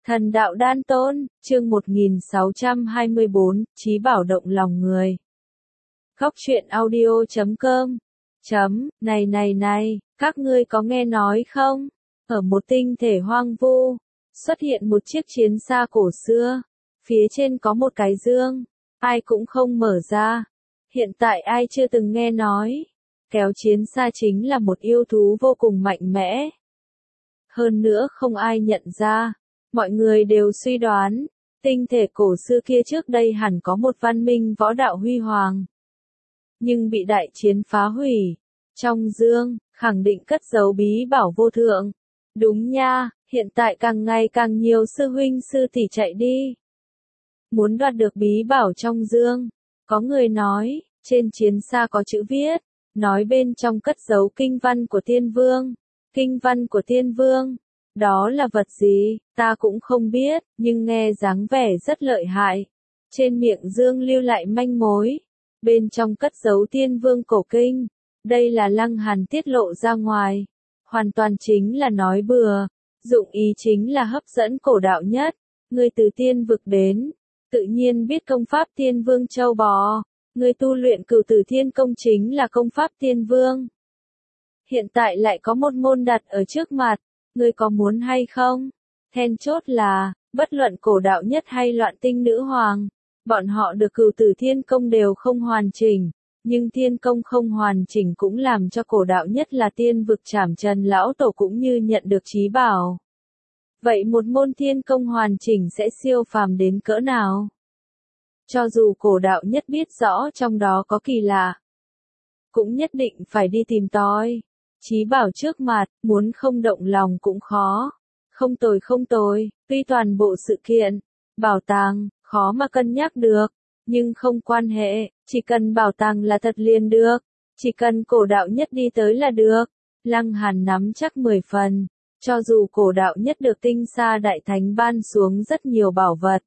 Thần đạo đan tôn, chương 1624, Chí bảo động lòng người. Góc truyện audio.com. Này, các ngươi có nghe nói không? Ở một tinh thể hoang vu, xuất hiện một chiếc chiến xa cổ xưa. Phía trên có một cái dương, ai cũng không mở ra. Hiện tại ai chưa từng nghe nói, kéo chiến xa chính là một yêu thú vô cùng mạnh mẽ. Hơn nữa không ai nhận ra. Mọi người đều suy đoán, tinh thể cổ xưa kia trước đây hẳn có một văn minh võ đạo huy hoàng. Nhưng bị đại chiến phá hủy. Trong dương, khẳng định cất giấu bí bảo vô thượng. Đúng nha, hiện tại càng ngày càng nhiều sư huynh sư tỷ chạy đi. Muốn đoạt được bí bảo trong dương. Có người nói, trên chiến xa có chữ viết, nói bên trong cất giấu kinh văn của tiên vương. Kinh văn của tiên vương. Đó là vật gì, ta cũng không biết, nhưng nghe dáng vẻ rất lợi hại. Trên miệng dương lưu lại manh mối. Bên trong cất giấu tiên vương cổ kinh. Đây là Lăng Hàn tiết lộ ra ngoài. Hoàn toàn chính là nói bừa. Dụng ý chính là hấp dẫn cổ đạo nhất. Ngươi từ tiên vực đến. Tự nhiên biết công pháp tiên vương châu bò. Ngươi tu luyện cửu tử thiên công chính là công pháp tiên vương. Hiện tại lại có một môn đặt ở trước mặt. Ngươi có muốn hay không? Then chốt là, bất luận cổ đạo nhất hay loạn tinh nữ hoàng, bọn họ được cửu tử thiên công đều không hoàn chỉnh, nhưng thiên công không hoàn chỉnh cũng làm cho cổ đạo nhất là tiên vực Trảm Trần lão tổ cũng như nhận được chí bảo. Vậy một môn thiên công hoàn chỉnh sẽ siêu phàm đến cỡ nào? Cho dù cổ đạo nhất biết rõ trong đó có kỳ lạ, cũng nhất định phải đi tìm tòi. Chí bảo trước mặt, muốn không động lòng cũng khó. Không tồi, tuy toàn bộ sự kiện, bảo tàng, khó mà cân nhắc được. Nhưng không quan hệ, chỉ cần bảo tàng là thật liền được. Chỉ cần cổ đạo nhất đi tới là được. Lăng Hàn nắm chắc 10 phần. Cho dù cổ đạo nhất được tinh sa đại thánh ban xuống rất nhiều bảo vật.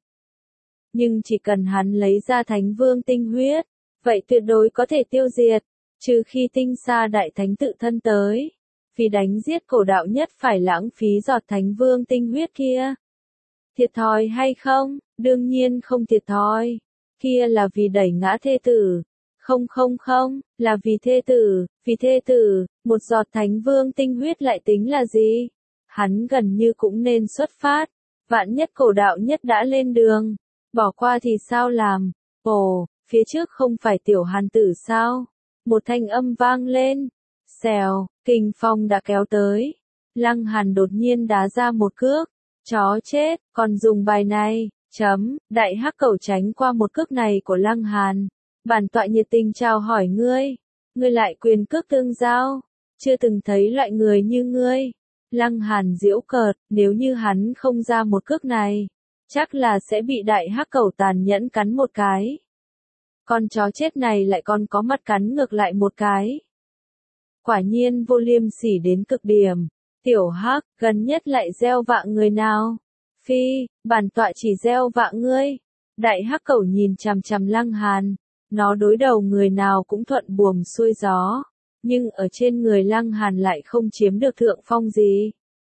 Nhưng chỉ cần hắn lấy ra thánh vương tinh huyết, vậy tuyệt đối có thể tiêu diệt. Trừ khi tinh sa đại thánh tự thân tới. Vì đánh giết cổ đạo nhất phải lãng phí giọt thánh vương tinh huyết kia. Thiệt thòi hay không? Đương nhiên không thiệt thòi. Kia là vì đẩy ngã thê tử. Không, là vì thê tử, một giọt thánh vương tinh huyết lại tính là gì? Hắn gần như cũng nên xuất phát. Vạn nhất cổ đạo nhất đã lên đường. Bỏ qua thì sao làm? Ồ, phía trước không phải tiểu Hàn tử sao? Một thanh âm vang lên. Xèo, kình phong đã kéo tới. Lăng Hàn đột nhiên đá ra một cước. Chó chết, còn dùng bài này. Đại hắc cẩu tránh qua một cước này của Lăng Hàn. Bản tọa nhiệt tình chào hỏi ngươi. Ngươi lại quyền cước tương giao. Chưa từng thấy loại người như ngươi. Lăng Hàn giễu cợt, nếu như hắn không ra một cước này, chắc là sẽ bị đại hắc cẩu tàn nhẫn cắn một cái. Con chó chết này lại còn có mắt cắn ngược lại một cái. Quả nhiên vô liêm sỉ đến cực điểm. Tiểu Hắc, gần nhất lại gieo vạ người nào? Phi, bản tọa chỉ gieo vạ ngươi. Đại hắc cẩu nhìn chằm chằm Lăng Hàn. Nó đối đầu người nào cũng thuận buồm xuôi gió. Nhưng ở trên người Lăng Hàn lại không chiếm được thượng phong gì.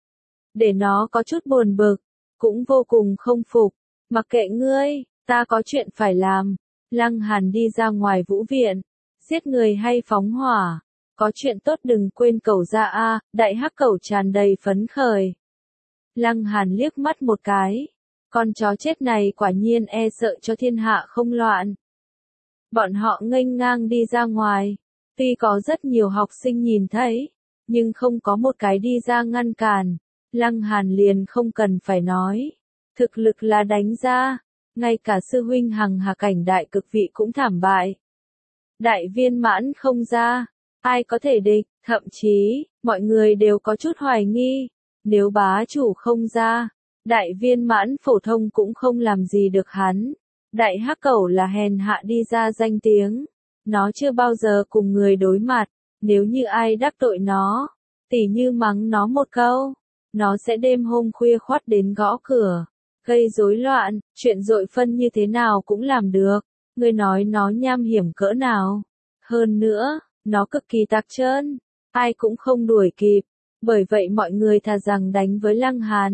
Để nó có chút buồn bực. Cũng vô cùng không phục. Mặc kệ ngươi, ta có chuyện phải làm. Lăng Hàn đi ra ngoài vũ viện. Giết người hay phóng hỏa. Có chuyện tốt đừng quên cẩu ra a. Đại hắc cẩu tràn đầy phấn khởi. Lăng Hàn liếc mắt một cái. Con chó chết này quả nhiên e sợ cho thiên hạ không loạn. Bọn họ nghênh ngang đi ra ngoài. Tuy có rất nhiều học sinh nhìn thấy. Nhưng không có một cái đi ra ngăn cản. Lăng Hàn liền không cần phải nói. Thực lực là đánh ra. Ngay cả sư huynh hằng hà cảnh đại cực vị cũng thảm bại. Đại viên mãn không ra. Ai có thể địch, thậm chí, mọi người đều có chút hoài nghi. Nếu bá chủ không ra, đại viên mãn phổ thông cũng không làm gì được hắn. Đại hắc cẩu là hèn hạ đi ra danh tiếng. Nó chưa bao giờ cùng người đối mặt. Nếu như ai đắc tội nó, tỉ như mắng nó một câu, nó sẽ đêm hôm khuya khoắt đến gõ cửa. Gây rối loạn, chuyện dội phân như thế nào cũng làm được. Ngươi nói nó nham hiểm cỡ nào. Hơn nữa, nó cực kỳ tạc trơn. Ai cũng không đuổi kịp. Bởi vậy mọi người thà rằng đánh với Lăng Hàn.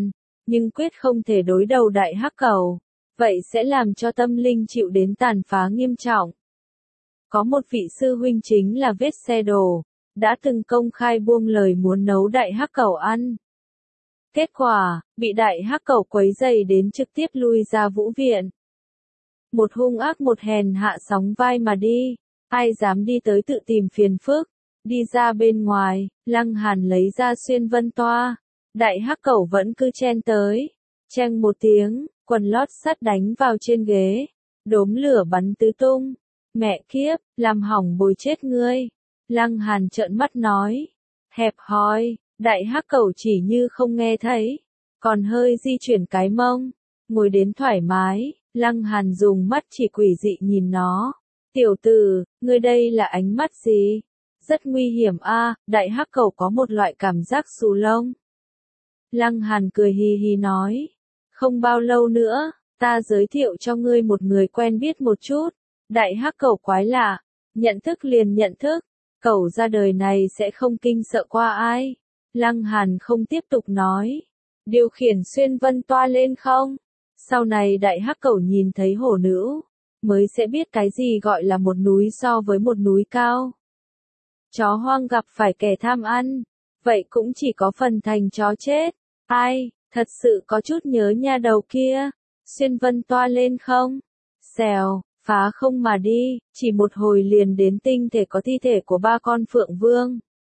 nhưng quyết không thể đối đầu đại hắc cầu, vậy sẽ làm cho tâm linh chịu đến tàn phá nghiêm trọng. Có một vị sư huynh chính là vết xe đổ, đã từng công khai buông lời muốn nấu đại hắc cầu ăn. Kết quả, bị đại hắc cầu quấy dày đến trực tiếp lui ra vũ viện. Một hung ác một hèn hạ sóng vai mà đi, ai dám đi tới tự tìm phiền phức. Đi ra bên ngoài, Lăng Hàn lấy ra xuyên vân toa, đại hắc cẩu vẫn cứ chen tới. Cheng một tiếng, quần lót sắt đánh vào trên ghế, đốm lửa bắn tứ tung. Mẹ kiếp, làm hỏng bồi chết ngươi. Lăng Hàn trợn mắt nói. Hẹp hòi, đại hắc cẩu chỉ như không nghe thấy, còn hơi di chuyển cái mông, ngồi đến thoải mái. Lăng Hàn dùng mắt chỉ quỷ dị nhìn nó. Tiểu tử, ngươi đây là ánh mắt gì? Rất nguy hiểm a. Đại hắc cẩu có một loại cảm giác xù lông. Lăng Hàn cười hì hì nói. Không bao lâu nữa, ta giới thiệu cho ngươi một người quen biết một chút. Đại hắc cẩu quái lạ, nhận thức liền nhận thức. Cẩu ra đời này sẽ không kinh sợ qua ai. Lăng Hàn không tiếp tục nói. Điều khiển xuyên vân toa lên không? Sau này đại hắc cẩu nhìn thấy hổ nữ, mới sẽ biết cái gì gọi là một núi so với một núi cao. Chó hoang gặp phải kẻ tham ăn, vậy cũng chỉ có phần thành chó chết. Ai, thật sự có chút nhớ nha đầu kia. Xuyên vân toa lên không? Xèo, phá không mà đi, chỉ một hồi liền đến tinh thể có thi thể của 3 con phượng vương.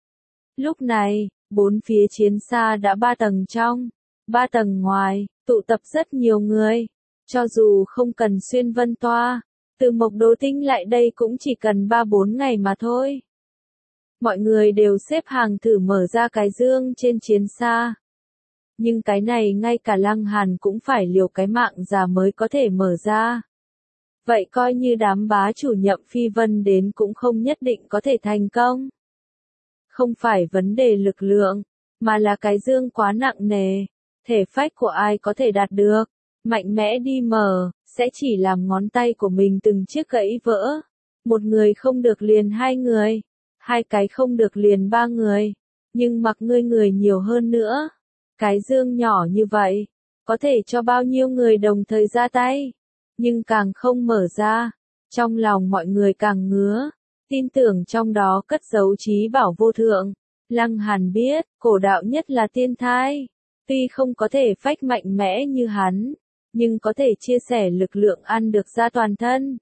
Lúc này, 4 phía chiến xa đã 3 tầng trong, 3 tầng ngoài, tụ tập rất nhiều người. Cho dù không cần xuyên vân toa, từ Mộc Đô Tinh lại đây cũng chỉ cần 3-4 ngày mà thôi. Mọi người đều xếp hàng thử mở ra cái dương trên chiến xa. Nhưng cái này ngay cả Lăng Hàn cũng phải liều cái mạng già mới có thể mở ra. Vậy coi như đám bá chủ Nhậm Phi Vân đến cũng không nhất định có thể thành công. Không phải vấn đề lực lượng, mà là cái dương quá nặng nề. Thể phách của ai có thể đạt được, mạnh mẽ đi mở, sẽ chỉ làm ngón tay của mình từng chiếc gãy vỡ. Một người không được liền 2 người, 2 cái không được liền 3 người, nhưng mặc ngươi người nhiều hơn nữa. Cái dương nhỏ như vậy, có thể cho bao nhiêu người đồng thời ra tay, nhưng càng không mở ra, trong lòng mọi người càng ngứa, tin tưởng trong đó cất giấu trí bảo vô thượng. Lăng Hàn biết, cổ đạo nhất là tiên thai. Tuy không có thể phách mạnh mẽ như hắn, nhưng có thể chia sẻ lực lượng ăn được ra toàn thân.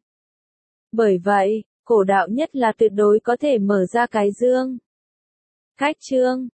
Bởi vậy, cổ đạo nhất là tuyệt đối có thể mở ra cái dương. Khách chương